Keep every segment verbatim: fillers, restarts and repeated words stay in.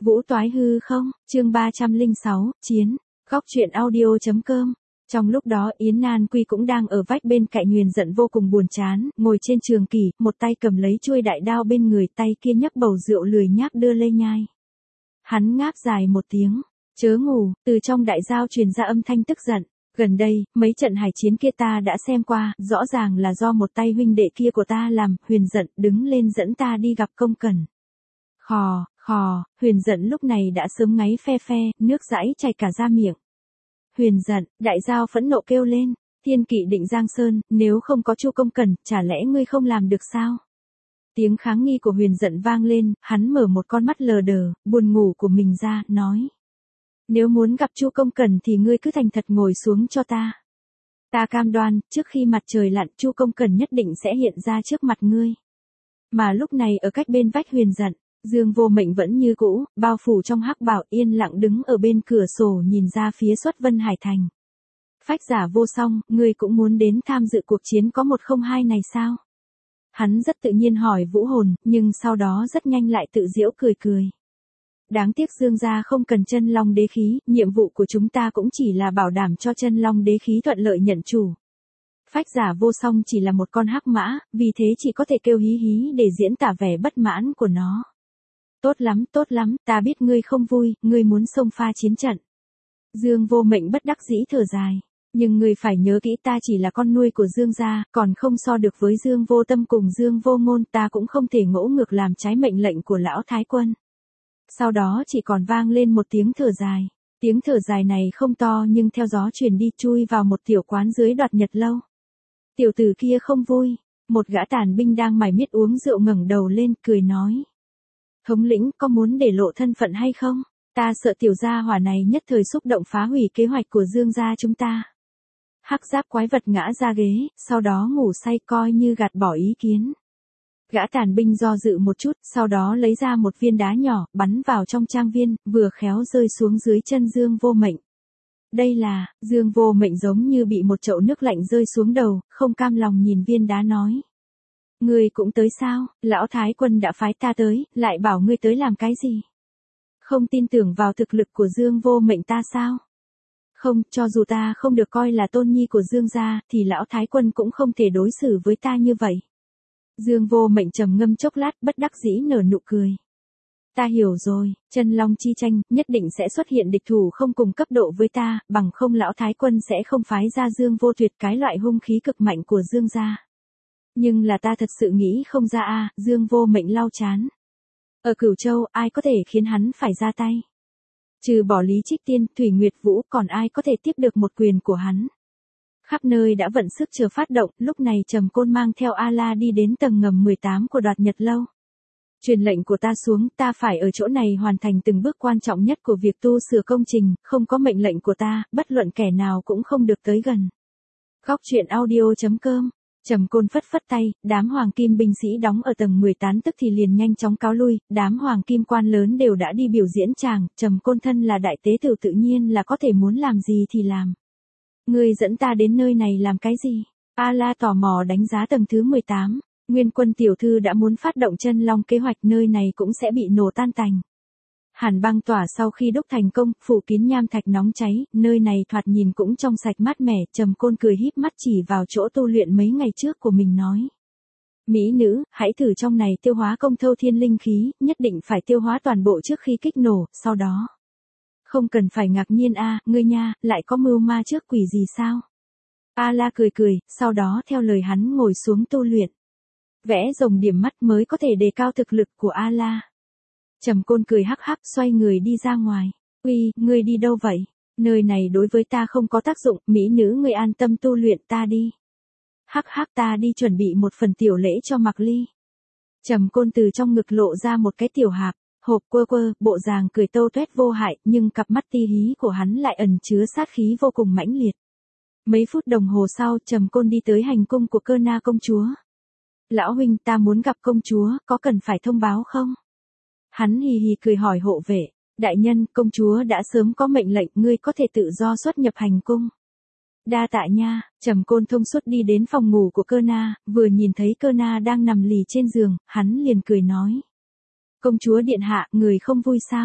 Vũ toái hư không, chương ba trăm lẻ sáu, chiến, góc truyện audio.com. Trong lúc đó Yến Nan Quy cũng đang ở vách bên cạnh Huyền Giận vô cùng buồn chán, ngồi trên trường kỷ, một tay cầm lấy chuôi đại đao bên người, tay kia nhấp bầu rượu lười nhác đưa lên nhai. Hắn ngáp dài một tiếng, chớ ngủ, từ trong đại giao truyền ra âm thanh tức giận. Gần đây, mấy trận hải chiến kia ta đã xem qua, rõ ràng là do một tay huynh đệ kia của ta làm. Huyền Giận đứng lên dẫn ta đi gặp Công Cẩn. Khò, khò, Huyền Giận lúc này đã sớm ngáy phe phe, nước dãi chảy cả ra miệng. Huyền Giận, đại giao phẫn nộ kêu lên, Thiên Kỵ Định Giang Sơn, nếu không có Chu Công Cẩn, chả lẽ ngươi không làm được sao? Tiếng kháng nghi của Huyền Giận vang lên, hắn mở một con mắt lờ đờ, buồn ngủ của mình ra, nói. Nếu muốn gặp Chu Công Cẩn thì ngươi cứ thành thật ngồi xuống cho ta. Ta cam đoan, trước khi mặt trời lặn Chu Công Cẩn nhất định sẽ hiện ra trước mặt ngươi. Mà lúc này ở cách bên vách Huyền Giận, Dương Vô Mệnh vẫn như cũ, bao phủ trong hắc bào, yên lặng đứng ở bên cửa sổ nhìn ra phía Xuất Vân Hải Thành. Phách Giả Vô Song, ngươi cũng muốn đến tham dự cuộc chiến có một không hai này sao? Hắn rất tự nhiên hỏi Vũ Hồn, nhưng sau đó rất nhanh lại tự giễu cười cười. Đáng tiếc Dương gia không cần Chân Long đế khí, nhiệm vụ của chúng ta cũng chỉ là bảo đảm cho Chân Long đế khí thuận lợi nhận chủ. Phách Giả Vô Song chỉ là một con hắc mã, vì thế chỉ có thể kêu hí hí để diễn tả vẻ bất mãn của nó. Tốt lắm, tốt lắm, ta biết ngươi không vui, ngươi muốn xông pha chiến trận. Dương Vô Mệnh bất đắc dĩ thở dài. Nhưng ngươi phải nhớ kỹ, ta chỉ là con nuôi của Dương gia, còn không so được với Dương Vô Tâm cùng Dương Vô Ngôn, ta cũng không thể ngỗ ngược làm trái mệnh lệnh của lão Thái Quân. Sau đó chỉ còn vang lên một tiếng thở dài. Tiếng thở dài này không to nhưng theo gió truyền đi, chui vào một tiểu quán dưới Đoạt Nhật Lâu. Tiểu tử kia không vui, một gã tàn binh đang mải miết uống rượu ngẩng đầu lên, cười nói. Thống lĩnh, có muốn để lộ thân phận hay không? Ta sợ tiểu gia hỏa này nhất thời xúc động phá hủy kế hoạch của Dương gia chúng ta. Hắc giáp quái vật ngã ra ghế, sau đó ngủ say, coi như gạt bỏ ý kiến. Gã tàn binh do dự một chút, sau đó lấy ra một viên đá nhỏ, bắn vào trong trang viên, vừa khéo rơi xuống dưới chân Dương Vô Mệnh. Đây là, Dương Vô Mệnh giống như bị một chậu nước lạnh rơi xuống đầu, không cam lòng nhìn viên đá nói. Ngươi cũng tới sao, lão Thái Quân đã phái ta tới, lại bảo ngươi tới làm cái gì? Không tin tưởng vào thực lực của Dương Vô Mệnh ta sao? Không, cho dù ta không được coi là tôn nhi của Dương gia, thì lão Thái Quân cũng không thể đối xử với ta như vậy. Dương Vô Mệnh trầm ngâm chốc lát, bất đắc dĩ nở nụ cười. Ta hiểu rồi, Chân Long chi tranh, nhất định sẽ xuất hiện địch thủ không cùng cấp độ với ta, bằng không lão Thái Quân sẽ không phái ra Dương Vô Tuyệt, cái loại hung khí cực mạnh của Dương gia. Nhưng là ta thật sự nghĩ không ra a. Dương Vô Mệnh lau chán. Ở Cửu Châu, ai có thể khiến hắn phải ra tay? Trừ bỏ Lý Trích Tiên, Thủy Nguyệt Vũ, còn ai có thể tiếp được một quyền của hắn? Khắp nơi đã vận sức chờ phát động, lúc này Trầm Côn mang theo A-la đi đến tầng ngầm mười tám của Đoạt Nhật Lâu. Truyền lệnh của ta xuống, ta phải ở chỗ này hoàn thành từng bước quan trọng nhất của việc tu sửa công trình, không có mệnh lệnh của ta, bất luận kẻ nào cũng không được tới gần. Góc truyện audio.com. Trầm Côn phất phất tay, đám hoàng kim binh sĩ đóng ở tầng mười tám tức thì liền nhanh chóng cáo lui, đám hoàng kim quan lớn đều đã đi biểu diễn tràng, Trầm Côn thân là đại tế tử tự nhiên là có thể muốn làm gì thì làm. Ngươi dẫn ta đến nơi này làm cái gì? A-la tò mò đánh giá tầng thứ mười tám, Nguyên Quân tiểu thư đã muốn phát động Chân Long kế hoạch, nơi này cũng sẽ bị nổ tan tành. Hàn băng tỏa sau khi đúc thành công, phủ kín nham thạch nóng cháy, nơi này thoạt nhìn cũng trong sạch mát mẻ. Trầm Côn cười híp mắt chỉ vào chỗ tu luyện mấy ngày trước của mình nói. Mỹ nữ, hãy thử trong này tiêu hóa công thâu thiên linh khí, nhất định phải tiêu hóa toàn bộ trước khi kích nổ, sau đó. Không cần phải ngạc nhiên a, ngươi nha, lại có mưu ma trước quỷ gì sao? A-la cười cười, sau đó theo lời hắn ngồi xuống tu luyện. Vẽ rồng điểm mắt mới có thể đề cao thực lực của A-la. Trầm Côn cười hắc hắc, xoay người đi ra ngoài. Uy, ngươi đi đâu vậy? Nơi này đối với ta không có tác dụng, mỹ nữ ngươi an tâm tu luyện, ta đi. Hắc hắc, ta đi chuẩn bị một phần tiểu lễ cho Mạc Ly. Trầm Côn từ trong ngực lộ ra một cái tiểu hạp, hộp quơ quơ, bộ dáng cười tâu tuét vô hại, nhưng cặp mắt ti hí của hắn lại ẩn chứa sát khí vô cùng mãnh liệt. Mấy phút đồng hồ sau, Trầm Côn đi tới hành cung của Cơ Na công chúa. Lão huynh, ta muốn gặp công chúa, có cần phải thông báo không? Hắn hì hì cười hỏi hộ vệ, đại nhân, công chúa đã sớm có mệnh lệnh, ngươi có thể tự do xuất nhập hành cung. Đa tạ nha. Trầm Côn thông suốt đi đến phòng ngủ của Cơ Na, vừa nhìn thấy Cơ Na đang nằm lì trên giường, hắn liền cười nói. Công chúa điện hạ, người không vui sao?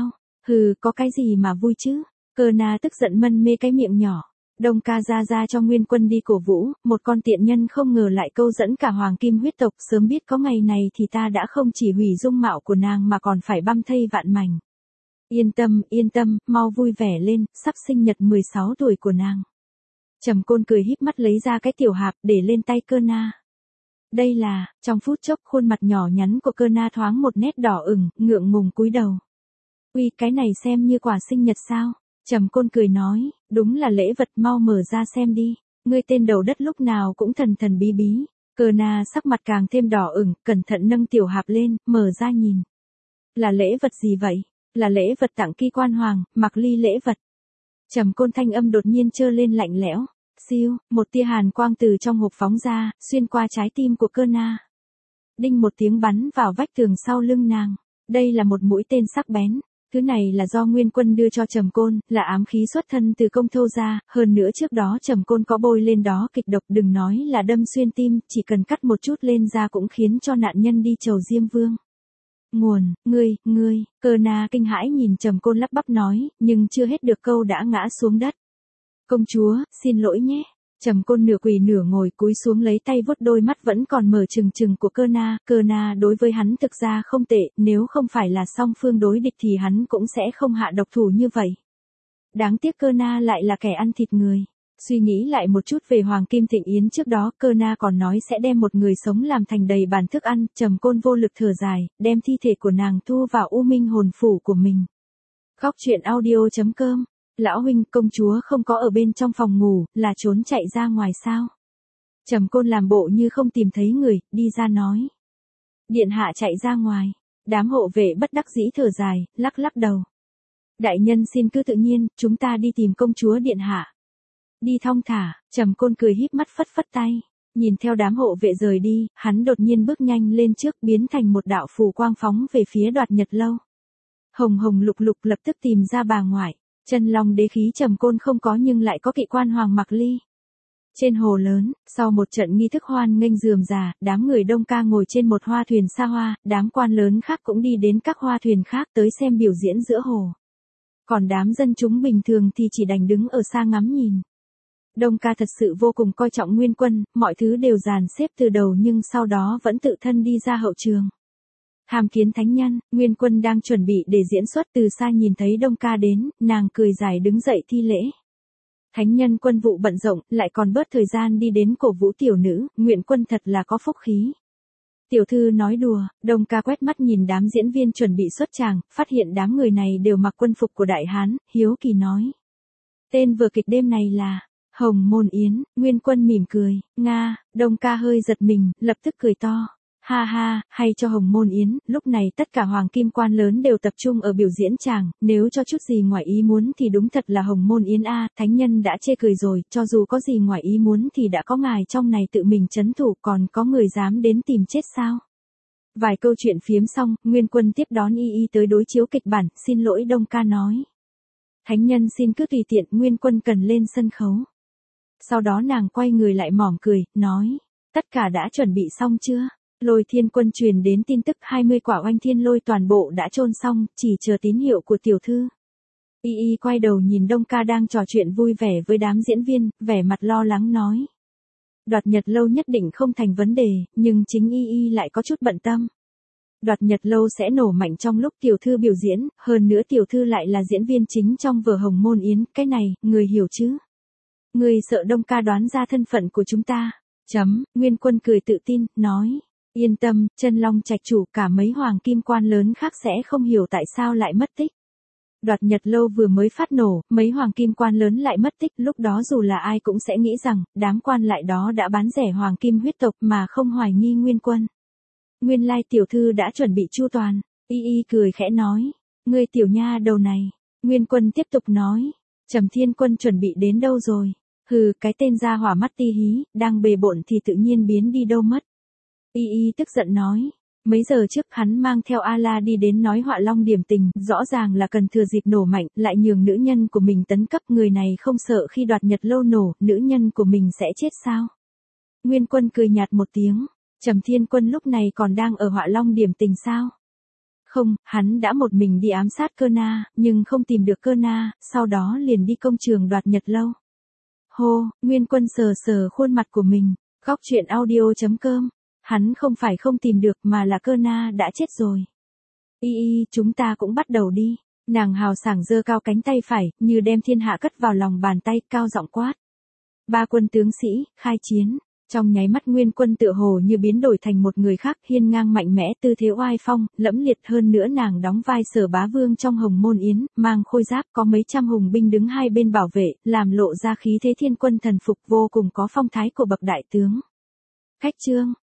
Hừ, có cái gì mà vui chứ? Cơ na tức giận mân mê cái miệng nhỏ. Đông ca ra ra cho Nguyên Quân đi cổ vũ, một con tiện nhân không ngờ lại câu dẫn cả hoàng kim huyết tộc, sớm biết có ngày này thì ta đã không chỉ hủy dung mạo của nàng mà còn phải băm thây vạn mảnh. Yên tâm, yên tâm, mau vui vẻ lên, sắp sinh nhật mười sáu tuổi của nàng. Trầm Côn cười híp mắt lấy ra cái tiểu hạp để lên tay Cơ na. Đây là, trong phút chốc khuôn mặt nhỏ nhắn của Cơ na thoáng một nét đỏ ửng, ngượng ngùng cúi đầu. Uy, cái này xem như quà sinh nhật sao? Trầm Côn cười nói, đúng là lễ vật, mau mở ra xem đi. Ngươi tên đầu đất lúc nào cũng thần thần bí bí. Cơ na sắc mặt càng thêm đỏ ửng, cẩn thận nâng tiểu hạp lên, mở ra nhìn. Là lễ vật gì vậy? Là lễ vật tặng Ki Quan Hoàng, Mặc Ly lễ vật. Trầm Côn thanh âm đột nhiên trơ lên lạnh lẽo. Siêu, một tia hàn quang từ trong hộp phóng ra, xuyên qua trái tim của Cơ na. Đinh một tiếng bắn vào vách tường sau lưng nàng. Đây là một mũi tên sắc bén. Thứ này là do Nguyên Quân đưa cho Trầm Côn, là ám khí xuất thân từ Công Thâu gia, hơn nữa trước đó Trầm Côn có bôi lên đó kịch độc, đừng nói là đâm xuyên tim, chỉ cần cắt một chút lên da cũng khiến cho nạn nhân đi chầu Diêm Vương. Nguồn, ngươi, ngươi, Cơ na kinh hãi nhìn Trầm Côn lắp bắp nói, nhưng chưa hết được câu đã ngã xuống đất. Công chúa, xin lỗi nhé. Trầm Côn nửa quỳ nửa ngồi cúi xuống lấy tay vuốt đôi mắt vẫn còn mở trừng trừng của Cơ na. Cơ na đối với hắn thực ra không tệ, nếu không phải là song phương đối địch thì hắn cũng sẽ không hạ độc thủ như vậy. Đáng tiếc Cơ na lại là kẻ ăn thịt người. Suy nghĩ lại một chút về Hoàng Kim Thịnh Yến trước đó, Cơ na còn nói sẽ đem một người sống làm thành đầy bàn thức ăn. Trầm Côn vô lực thở dài, đem thi thể của nàng thu vào U Minh hồn phủ của mình. Góc truyện audio chấm com. Lão huynh, công chúa không có ở bên trong phòng ngủ, là trốn chạy ra ngoài sao? Trầm Côn làm bộ như không tìm thấy người, đi ra nói. Điện hạ chạy ra ngoài. Đám hộ vệ bất đắc dĩ thở dài, lắc lắc đầu. Đại nhân xin cứ tự nhiên, chúng ta đi tìm công chúa điện hạ. Đi thong thả. Trầm Côn cười híp mắt phất phất tay. Nhìn theo đám hộ vệ rời đi, hắn đột nhiên bước nhanh lên trước, biến thành một đạo phù quang phóng về phía Đoạt Nhật Lâu. Hồng Hồng Lục Lục lập tức tìm ra bà ngoại. Chân long đế khí Trầm Côn không có nhưng lại có Kỵ Quan Hoàng Mặc Ly. Trên hồ lớn, sau một trận nghi thức hoan nghênh rườm rà, đám người Đông ca ngồi trên một hoa thuyền xa hoa, đám quan lớn khác cũng đi đến các hoa thuyền khác tới xem biểu diễn giữa hồ. Còn đám dân chúng bình thường thì chỉ đành đứng ở xa ngắm nhìn. Đông ca thật sự vô cùng coi trọng Nguyên Quân, mọi thứ đều dàn xếp từ đầu nhưng sau đó vẫn tự thân đi ra hậu trường. Tham kiến thánh nhân, Nguyên Quân đang chuẩn bị để diễn xuất, từ xa nhìn thấy Đông ca đến, nàng cười dài đứng dậy thi lễ. Thánh nhân quân vụ bận rộn, lại còn bớt thời gian đi đến cổ vũ tiểu nữ, Nguyên Quân thật là có phúc khí. Tiểu thư nói đùa. Đông ca quét mắt nhìn đám diễn viên chuẩn bị xuất tràng, phát hiện đám người này đều mặc quân phục của Đại Hán, hiếu kỳ nói. Tên vở kịch đêm này là Hồng Môn Yến. Nguyên Quân mỉm cười. Nga. Đông ca hơi giật mình, lập tức cười to. Ha ha, hay cho Hồng Môn Yến. Lúc này tất cả hoàng kim quan lớn đều tập trung ở biểu diễn tràng, nếu cho chút gì ngoài ý muốn thì đúng thật là Hồng Môn Yến a. Thánh nhân đã chê cười rồi, cho dù có gì ngoài ý muốn thì đã có ngài trong này tự mình trấn thủ, còn có người dám đến tìm chết sao? Vài câu chuyện phiếm xong, Nguyên Quân tiếp đón y y tới đối chiếu kịch bản. Xin lỗi, Đông ca nói. Thánh nhân xin cứ tùy tiện, Nguyên Quân cần lên sân khấu. Sau đó nàng quay người lại mỏm cười, nói. Tất cả đã chuẩn bị xong chưa? Lôi Thiên Quân truyền đến tin tức hai mươi quả oanh thiên lôi toàn bộ đã chôn xong, chỉ chờ tín hiệu của tiểu thư. Y y quay đầu nhìn Đông ca đang trò chuyện vui vẻ với đám diễn viên, vẻ mặt lo lắng nói. Đoạt Nhật Lâu nhất định không thành vấn đề, nhưng chính y y lại có chút bận tâm. Đoạt Nhật Lâu sẽ nổ mạnh trong lúc tiểu thư biểu diễn, hơn nữa tiểu thư lại là diễn viên chính trong vở Hồng Môn Yến, cái này, người hiểu chứ? Người sợ Đông ca đoán ra thân phận của chúng ta. Chấm, Nguyên Quân cười tự tin, nói. Yên tâm, Chân Long Trạch chủ cả mấy hoàng kim quan lớn khác sẽ không hiểu tại sao lại mất tích. Đoạt Nhật Lâu vừa mới phát nổ, mấy hoàng kim quan lớn lại mất tích, lúc đó dù là ai cũng sẽ nghĩ rằng, đám quan lại đó đã bán rẻ hoàng kim huyết tộc mà không hoài nghi Nguyên Quân. Nguyên lai tiểu thư đã chuẩn bị chu toàn. Y y cười khẽ nói. Ngươi tiểu nha đầu này. Nguyên Quân tiếp tục nói. Trầm Thiên Quân chuẩn bị đến đâu rồi? Hừ, cái tên gia hỏa mắt ti hí, đang bề bộn thì tự nhiên biến đi đâu mất. Y y tức giận nói. Mấy giờ trước hắn mang theo A-la đi đến nói Họa Long điểm tình, rõ ràng là cần thừa dịp nổ mạnh, lại nhường nữ nhân của mình tấn cấp, người này không sợ khi Đoạt Nhật Lâu nổ, nữ nhân của mình sẽ chết sao? Nguyên Quân cười nhạt một tiếng. Trầm Thiên Quân lúc này còn đang ở Họa Long điểm tình sao? Không, hắn đã một mình đi ám sát Cơ Na, nhưng không tìm được Cơ Na, sau đó liền đi công trường đoạt Nhật Lâu. Hô, Nguyên Quân sờ sờ khuôn mặt của mình, góc truyện audio.com. Hắn không phải không tìm được mà là Cơ Na đã chết rồi. Y y, chúng ta cũng bắt đầu đi. Nàng hào sảng giơ cao cánh tay phải, như đem thiên hạ cất vào lòng bàn tay, cao giọng quát. Ba quân tướng sĩ, khai chiến. Trong nháy mắt Nguyên Quân tựa hồ như biến đổi thành một người khác, hiên ngang mạnh mẽ, tư thế oai phong, lẫm liệt. Hơn nữa nàng đóng vai Sở Bá Vương trong Hồng Môn Yến, mang khôi giáp, có mấy trăm hùng binh đứng hai bên bảo vệ, làm lộ ra khí thế thiên quân thần phục, vô cùng có phong thái của bậc đại tướng. Khách chương.